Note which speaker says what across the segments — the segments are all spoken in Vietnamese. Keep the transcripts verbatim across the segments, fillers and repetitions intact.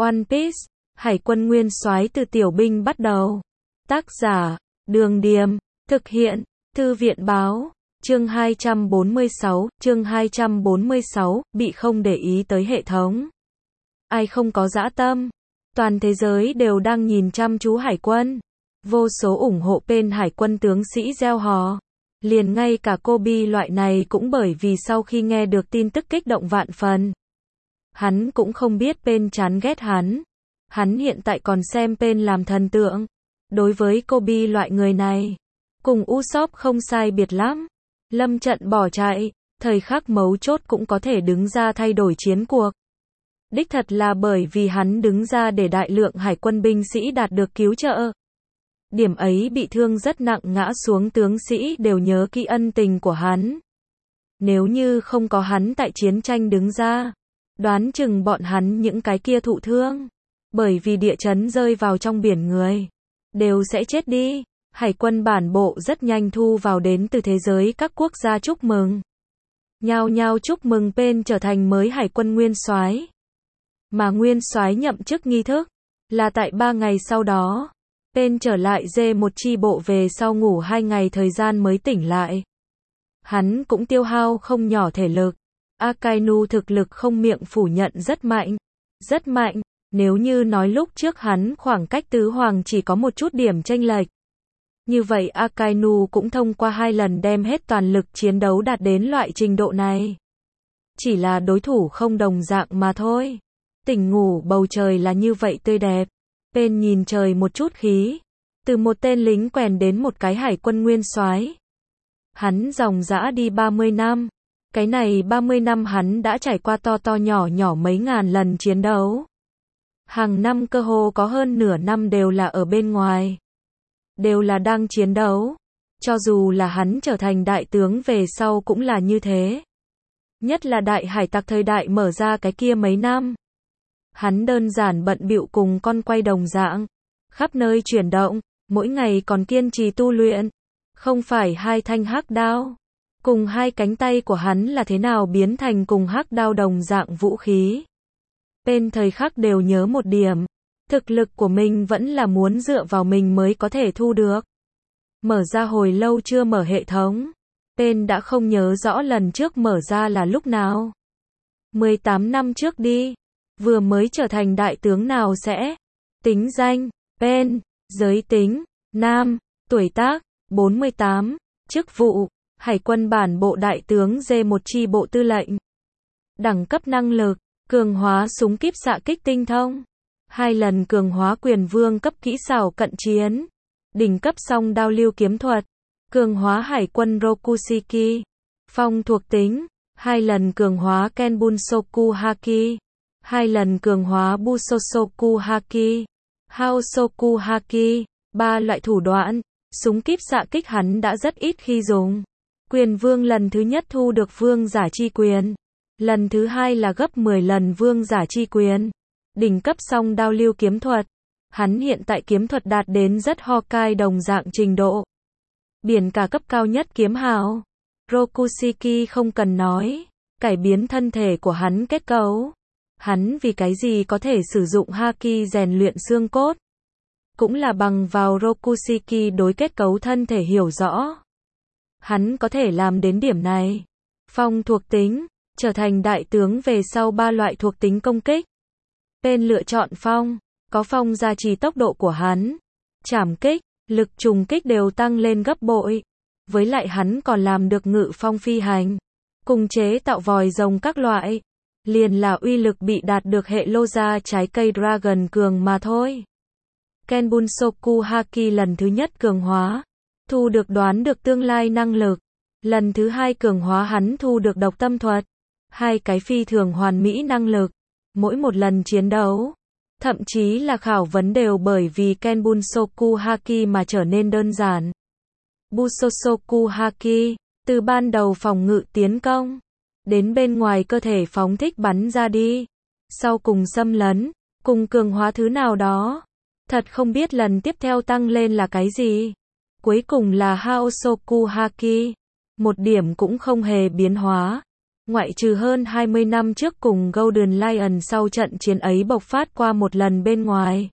Speaker 1: One Piece, Hải quân nguyên soái từ tiểu binh bắt đầu. Tác giả, Đường Điềm, thực hiện, Thư viện Báo, chương hai trăm bốn mươi sáu, chương hai trăm bốn mươi sáu, bị không để ý tới hệ thống. Ai không có dã tâm? Toàn thế giới đều đang nhìn chăm chú hải quân. Vô số ủng hộ bên hải quân tướng sĩ gieo hò. Liền ngay cả Kobe loại này cũng bởi vì sau khi nghe được tin tức kích động vạn phần. Hắn cũng không biết bên chán ghét hắn. Hắn hiện tại còn xem bên làm thần tượng. Đối với Kobe loại người này, cùng Usopp không sai biệt lắm. Lâm trận bỏ chạy, thời khắc mấu chốt cũng có thể đứng ra thay đổi chiến cuộc. Đích thật là bởi vì hắn đứng ra để đại lượng hải quân binh sĩ đạt được cứu trợ. Điểm ấy bị thương rất nặng ngã xuống tướng sĩ đều nhớ kỹ ân tình của hắn. Nếu như không có hắn tại chiến tranh đứng ra, đoán chừng bọn hắn những cái kia thụ thương. Bởi vì địa chấn rơi vào trong biển người, đều sẽ chết đi. Hải quân bản bộ rất nhanh thu vào đến từ thế giới các quốc gia chúc mừng. Nhao nhao chúc mừng Pen trở thành mới hải quân nguyên soái. Mà nguyên soái nhậm chức nghi thức là tại ba ngày sau đó. Pen trở lại dê một chi bộ về sau ngủ hai ngày thời gian mới tỉnh lại. Hắn cũng tiêu hao không nhỏ thể lực. Akainu thực lực không miệng phủ nhận rất mạnh. Rất mạnh, nếu như nói lúc trước hắn khoảng cách tứ hoàng chỉ có một chút điểm chênh lệch. Như vậy Akainu cũng thông qua hai lần đem hết toàn lực chiến đấu đạt đến loại trình độ này. Chỉ là đối thủ không đồng dạng mà thôi. Tỉnh ngủ bầu trời là như vậy tươi đẹp. Pen nhìn trời một chút khí. Từ một tên lính quèn đến một cái hải quân nguyên soái. Hắn dòng dã đi ba mươi năm. Cái này ba mươi năm hắn đã trải qua to to nhỏ nhỏ mấy ngàn lần chiến đấu. Hàng năm cơ hồ có hơn nửa năm đều là ở bên ngoài. Đều là đang chiến đấu. Cho dù là hắn trở thành đại tướng về sau cũng là như thế. Nhất là đại hải tặc thời đại mở ra cái kia mấy năm. Hắn đơn giản bận bịu cùng con quay đồng dạng. Khắp nơi chuyển động, mỗi ngày còn kiên trì tu luyện. Không phải hai thanh hắc đao. Cùng hai cánh tay của hắn là thế nào biến thành cùng hắc đao đồng dạng vũ khí. Bên thời khắc đều nhớ một điểm. Thực lực của mình vẫn là muốn dựa vào mình mới có thể thu được. Mở ra hồi lâu chưa mở hệ thống. Pen đã không nhớ rõ lần trước mở ra là lúc nào. mười tám năm trước đi. Vừa mới trở thành đại tướng nào sẽ. Tính danh, Pen, giới tính, nam, tuổi tác, bốn mươi tám, chức vụ, hải quân bản bộ đại tướng dê một chi bộ tư lệnh. Đẳng cấp năng lực, cường hóa súng kíp xạ kích tinh thông. Hai lần cường hóa quyền vương cấp kỹ xảo cận chiến. Đỉnh cấp song đao lưu kiếm thuật. Cường hóa hải quân Rokushiki. Phong thuộc tính. Hai lần cường hóa Kenbunsoku Haki. Hai lần cường hóa Busosoku Haki. Haosoku Haki. Ba loại thủ đoạn. Súng kíp xạ kích hắn đã rất ít khi dùng. Quyền vương lần thứ nhất thu được vương giả chi quyền. Lần thứ hai là gấp mười lần vương giả chi quyền. Đỉnh cấp song đao lưu kiếm thuật. Hắn hiện tại kiếm thuật đạt đến rất Hawkeye đồng dạng trình độ. Biển cả cấp cao nhất kiếm hào. Rokushiki không cần nói. Cải biến thân thể của hắn kết cấu. Hắn vì cái gì có thể sử dụng Haki rèn luyện xương cốt. Cũng là bằng vào Rokushiki đối kết cấu thân thể hiểu rõ. Hắn có thể làm đến điểm này. Phong thuộc tính. Trở thành đại tướng về sau ba loại thuộc tính công kích. Pen lựa chọn phong, có phong gia trì tốc độ của hắn. Trảm kích, lực trùng kích đều tăng lên gấp bội. Với lại hắn còn làm được ngự phong phi hành. Cùng chế tạo vòi rồng các loại. Liền là uy lực bị đạt được hệ lô gia trái cây Dragon cường mà thôi. Kenbunsoku Haki lần thứ nhất cường hóa. Thu được đoán được tương lai năng lực. Lần thứ hai cường hóa hắn thu được độc tâm thuật. Hai cái phi thường hoàn mỹ năng lực. Mỗi một lần chiến đấu, thậm chí là khảo vấn đều bởi vì Kenbunsoku Haki mà trở nên đơn giản. Busosoku Haki, từ ban đầu phòng ngự tiến công, đến bên ngoài cơ thể phóng thích bắn ra đi, sau cùng xâm lấn, cùng cường hóa thứ nào đó. Thật không biết lần tiếp theo tăng lên là cái gì. Cuối cùng là Haosoku Haki, một điểm cũng không hề biến hóa. Ngoại trừ hơn hai mươi năm trước cùng Golden Lion sau trận chiến ấy bộc phát qua một lần bên ngoài.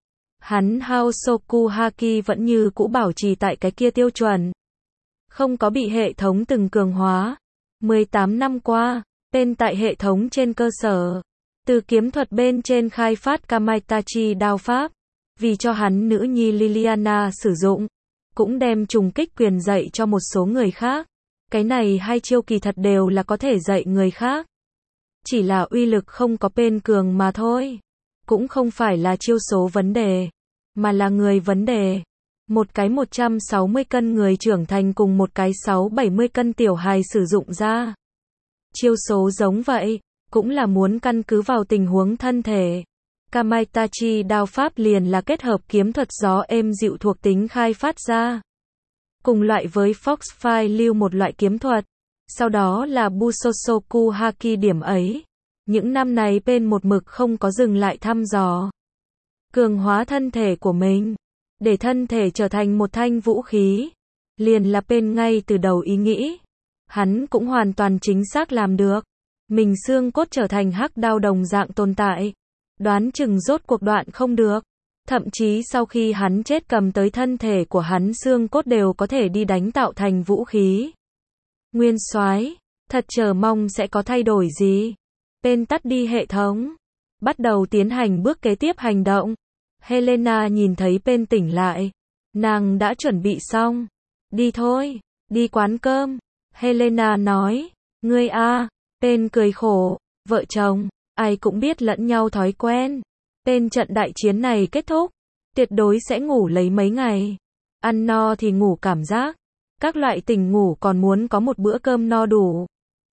Speaker 1: Hắn Hosoku Haki vẫn như cũ bảo trì tại cái kia tiêu chuẩn. Không có bị hệ thống từng cường hóa. mười tám năm qua, tên tại hệ thống trên cơ sở. Từ kiếm thuật bên trên khai phát Kamaitachi đao pháp. Vì cho hắn nữ nhi Liliana sử dụng. Cũng đem trùng kích quyền dạy cho một số người khác. Cái này hai chiêu kỳ thật đều là có thể dạy người khác. Chỉ là uy lực không có bên cường mà thôi. Cũng không phải là chiêu số vấn đề. Mà là người vấn đề. Một cái một trăm sáu mươi cân người trưởng thành cùng một cái sáu bảy mươi cân tiểu hài sử dụng ra. Chiêu số giống vậy. Cũng là muốn căn cứ vào tình huống thân thể. Kamaitachi đao pháp liền là kết hợp kiếm thuật gió êm dịu thuộc tính khai phát ra. Cùng loại với Foxfire lưu một loại kiếm thuật. Sau đó là Busosoku Haki điểm ấy. Những năm này bên một mực không có dừng lại thăm dò. Cường hóa thân thể của mình. Để thân thể trở thành một thanh vũ khí. Liền là bên ngay từ đầu ý nghĩ. Hắn cũng hoàn toàn chính xác làm được. Mình xương cốt trở thành hắc đao đồng dạng tồn tại. Đoán chừng rốt cuộc đoạn không được. Thậm chí sau khi hắn chết cầm tới thân thể của hắn xương cốt đều có thể đi đánh tạo thành vũ khí. Nguyên soái, thật chờ mong sẽ có thay đổi gì. Bên tắt đi hệ thống. Bắt đầu tiến hành bước kế tiếp hành động. Helena nhìn thấy bên tỉnh lại. Nàng đã chuẩn bị xong. Đi thôi, đi quán cơm. Helena nói, ngươi a, bên cười khổ, vợ chồng, ai cũng biết lẫn nhau thói quen. Bên trận đại chiến này kết thúc, tuyệt đối sẽ ngủ lấy mấy ngày. Ăn no thì ngủ cảm giác. Các loại tỉnh ngủ còn muốn có một bữa cơm no đủ.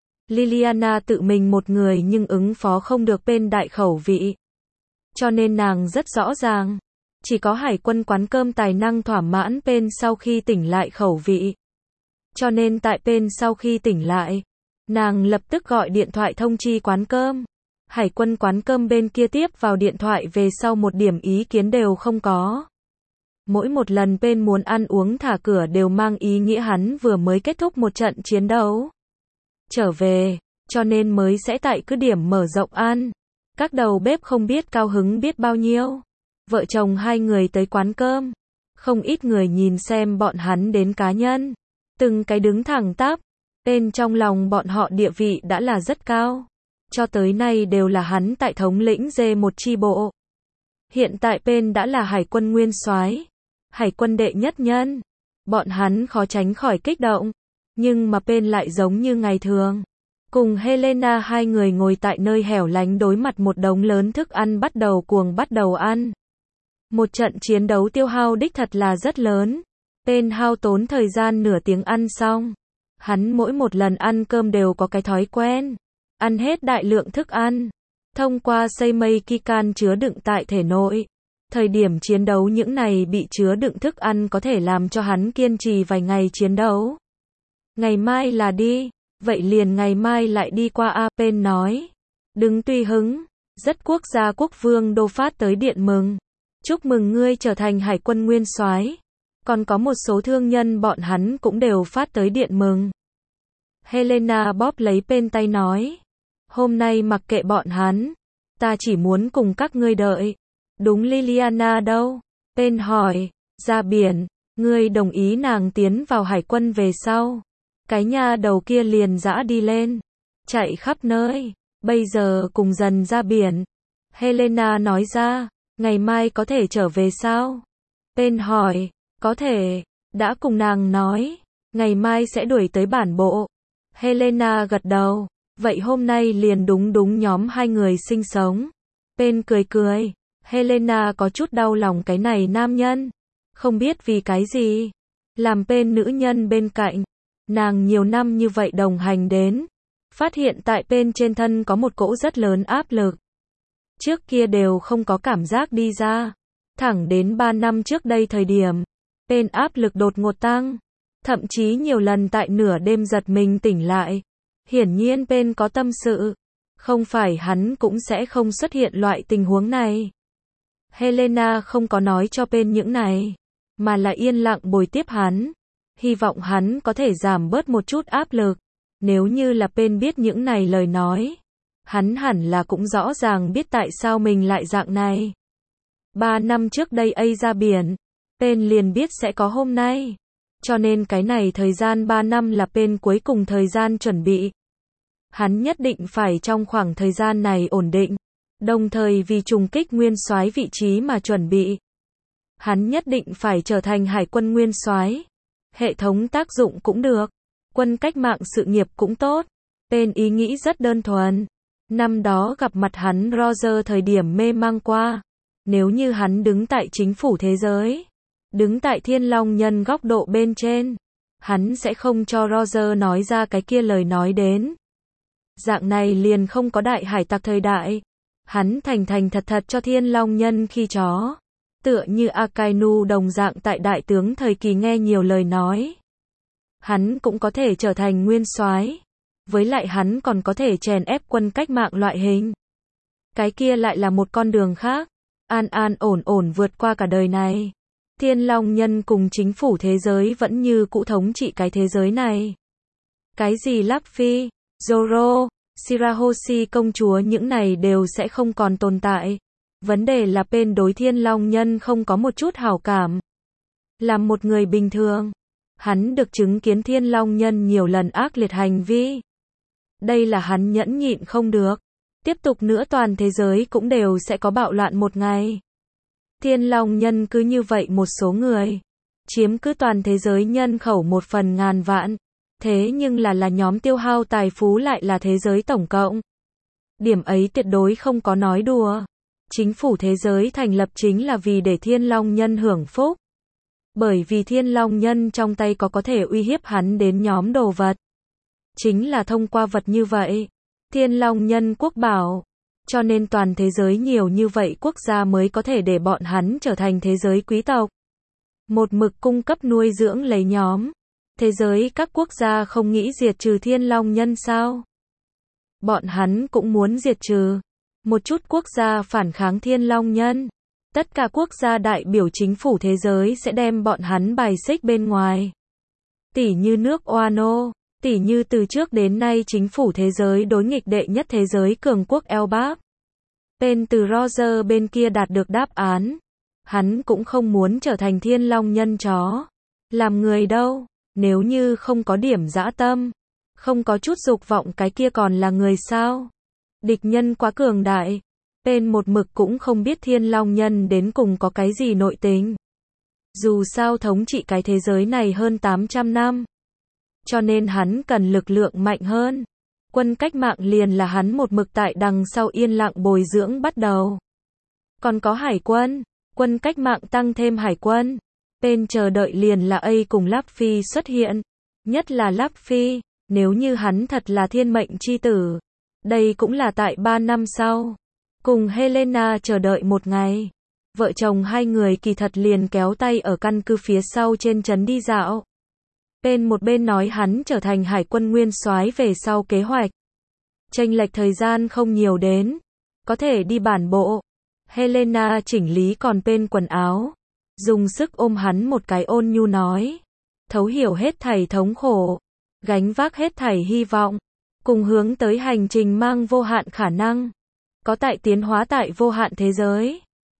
Speaker 1: Liliana tự mình một người nhưng ứng phó không được bên đại khẩu vị. Cho nên nàng rất rõ ràng. Chỉ có hải quân quán cơm tài năng thỏa mãn bên sau khi tỉnh lại khẩu vị. Cho nên tại bên sau khi tỉnh lại, nàng lập tức gọi điện thoại thông chi quán cơm. Hải quân quán cơm bên kia tiếp vào điện thoại về sau một điểm ý kiến đều không có. Mỗi một lần bên muốn ăn uống thả cửa đều mang ý nghĩa hắn vừa mới kết thúc một trận chiến đấu. Trở về, cho nên mới sẽ tại cứ điểm mở rộng ăn. Các đầu bếp không biết cao hứng biết bao nhiêu. Vợ chồng hai người tới quán cơm. Không ít người nhìn xem bọn hắn đến cá nhân. Từng cái đứng thẳng tắp. Bên trong lòng bọn họ địa vị đã là rất cao. Cho tới nay đều là hắn tại thống lĩnh dê một chi bộ. Hiện tại bên đã là hải quân nguyên soái, hải quân đệ nhất nhân. Bọn hắn khó tránh khỏi kích động. Nhưng mà bên lại giống như ngày thường. Cùng Helena hai người ngồi tại nơi hẻo lánh đối mặt một đống lớn thức ăn bắt đầu cuồng bắt đầu ăn. Một trận chiến đấu tiêu hao đích thật là rất lớn. Bên hao tốn thời gian nửa tiếng ăn xong. Hắn mỗi một lần ăn cơm đều có cái thói quen. Ăn hết đại lượng thức ăn. Thông qua xây mây Kikan chứa đựng tại thể nội. Thời điểm chiến đấu những này bị chứa đựng thức ăn có thể làm cho hắn kiên trì vài ngày chiến đấu. Ngày mai là đi. Vậy liền ngày mai lại đi qua A. Pen nói. Đừng tùy hứng. Rất quốc gia quốc vương đô phát tới điện mừng. Chúc mừng ngươi trở thành hải quân nguyên soái. Còn có một số thương nhân bọn hắn cũng đều phát tới điện mừng. Helena bóp lấy Pen tay nói. Hôm nay mặc kệ bọn hắn. Ta chỉ muốn cùng các ngươi đợi. Đúng Liliana đâu? Pen hỏi. Ra biển. Ngươi đồng ý nàng tiến vào hải quân về sau. Cái nhà đầu kia liền dã đi lên. Chạy khắp nơi. Bây giờ cùng dần ra biển. Helena nói ra. Ngày mai có thể trở về sao? Pen hỏi. Có thể. Đã cùng nàng nói. Ngày mai sẽ đuổi tới bản bộ. Helena gật đầu. Vậy hôm nay liền đúng đúng nhóm hai người sinh sống. Pen cười cười. Helena có chút đau lòng cái này nam nhân. Không biết vì cái gì. Làm Pen nữ nhân bên cạnh. Nàng nhiều năm như vậy đồng hành đến. Phát hiện tại Pen trên thân có một cỗ rất lớn áp lực. Trước kia đều không có cảm giác đi ra. Thẳng đến ba năm trước đây thời điểm. Pen áp lực đột ngột tăng. Thậm chí nhiều lần tại nửa đêm giật mình tỉnh lại. Hiển nhiên Pen có tâm sự. Không phải hắn cũng sẽ không xuất hiện loại tình huống này. Helena không có nói cho Pen những này. Mà là yên lặng bồi tiếp hắn. Hy vọng hắn có thể giảm bớt một chút áp lực. Nếu như là Pen biết những này lời nói, hắn hẳn là cũng rõ ràng biết tại sao mình lại dạng này. Ba năm trước đây A ra biển, Pen liền biết sẽ có hôm nay. Cho nên cái này thời gian ba năm là Pen cuối cùng thời gian chuẩn bị. Hắn nhất định phải trong khoảng thời gian này ổn định, đồng thời vì trùng kích nguyên soái vị trí mà chuẩn bị. Hắn nhất định phải trở thành hải quân nguyên soái. Hệ thống tác dụng cũng được, quân cách mạng sự nghiệp cũng tốt. Pen ý nghĩ rất đơn thuần. Năm đó gặp mặt hắn Roger thời điểm mê mang qua. Nếu như hắn đứng tại chính phủ thế giới, đứng tại Thiên Long Nhân góc độ bên trên, hắn sẽ không cho Roger nói ra cái kia lời nói đến. Dạng này liền không có đại hải tặc thời đại. Hắn thành thành thật thật cho Thiên Long Nhân khi chó. Tựa như Akainu đồng dạng tại đại tướng thời kỳ nghe nhiều lời nói. Hắn cũng có thể trở thành nguyên soái. Với lại hắn còn có thể chèn ép quân cách mạng loại hình. Cái kia lại là một con đường khác. An an ổn ổn vượt qua cả đời này. Thiên Long Nhân cùng chính phủ thế giới vẫn như cũ thống trị cái thế giới này. Cái gì Luffy, Zoro, Shirahoshi công chúa những này đều sẽ không còn tồn tại. Vấn đề là Pen đối Thiên Long Nhân không có một chút hảo cảm. Làm một người bình thường, hắn được chứng kiến Thiên Long Nhân nhiều lần ác liệt hành vi. Đây là hắn nhẫn nhịn không được. Tiếp tục nữa toàn thế giới cũng đều sẽ có bạo loạn một ngày. Thiên Long Nhân cứ như vậy một số người, chiếm cứ toàn thế giới nhân khẩu một phần ngàn vạn. Thế nhưng là là nhóm tiêu hao tài phú lại là thế giới tổng cộng. Điểm ấy tuyệt đối không có nói đùa. Chính phủ thế giới thành lập chính là vì để Thiên Long Nhân hưởng phúc. Bởi vì Thiên Long Nhân trong tay có có thể uy hiếp hắn đến nhóm đồ vật. Chính là thông qua vật như vậy. Thiên Long Nhân quốc bảo. Cho nên toàn thế giới nhiều như vậy quốc gia mới có thể để bọn hắn trở thành thế giới quý tộc. Một mực cung cấp nuôi dưỡng lấy nhóm. Thế giới các quốc gia không nghĩ diệt trừ Thiên Long Nhân sao? Bọn hắn cũng muốn diệt trừ. Một chút quốc gia phản kháng Thiên Long Nhân. Tất cả quốc gia đại biểu chính phủ thế giới sẽ đem bọn hắn bài xích bên ngoài. Tỉ như nước Wano. Tỉ như từ trước đến nay chính phủ thế giới đối nghịch đệ nhất thế giới cường quốc Elbap. Pen từ Roger bên kia đạt được đáp án. Hắn cũng không muốn trở thành Thiên Long Nhân chó. Làm người đâu, nếu như không có điểm dã tâm, không có chút dục vọng cái kia còn là người sao? Địch nhân quá cường đại. Pen một mực cũng không biết Thiên Long Nhân đến cùng có cái gì nội tình. Dù sao thống trị cái thế giới này hơn tám trăm năm. Cho nên hắn cần lực lượng mạnh hơn. Quân cách mạng liền là hắn một mực tại đằng sau yên lặng bồi dưỡng bắt đầu. Còn có hải quân, quân cách mạng tăng thêm hải quân. Pen chờ đợi liền là A cùng Luffy xuất hiện. Nhất là Luffy, nếu như hắn thật là thiên mệnh chi tử. Đây cũng là tại ba năm sau. Cùng Helena chờ đợi một ngày. Vợ chồng hai người kỳ thật liền kéo tay ở căn cứ phía sau trên trấn đi dạo. Pen một bên nói hắn trở thành hải quân nguyên soái về sau kế hoạch. Chênh lệch thời gian không nhiều đến. Có thể đi bản bộ. Helena chỉnh lý còn Pen quần áo. Dùng sức ôm hắn một cái ôn nhu nói. Thấu hiểu hết thảy thống khổ. Gánh vác hết thảy hy vọng. Cùng hướng tới hành trình mang vô hạn khả năng. Có tại tiến hóa tại vô hạn thế giới.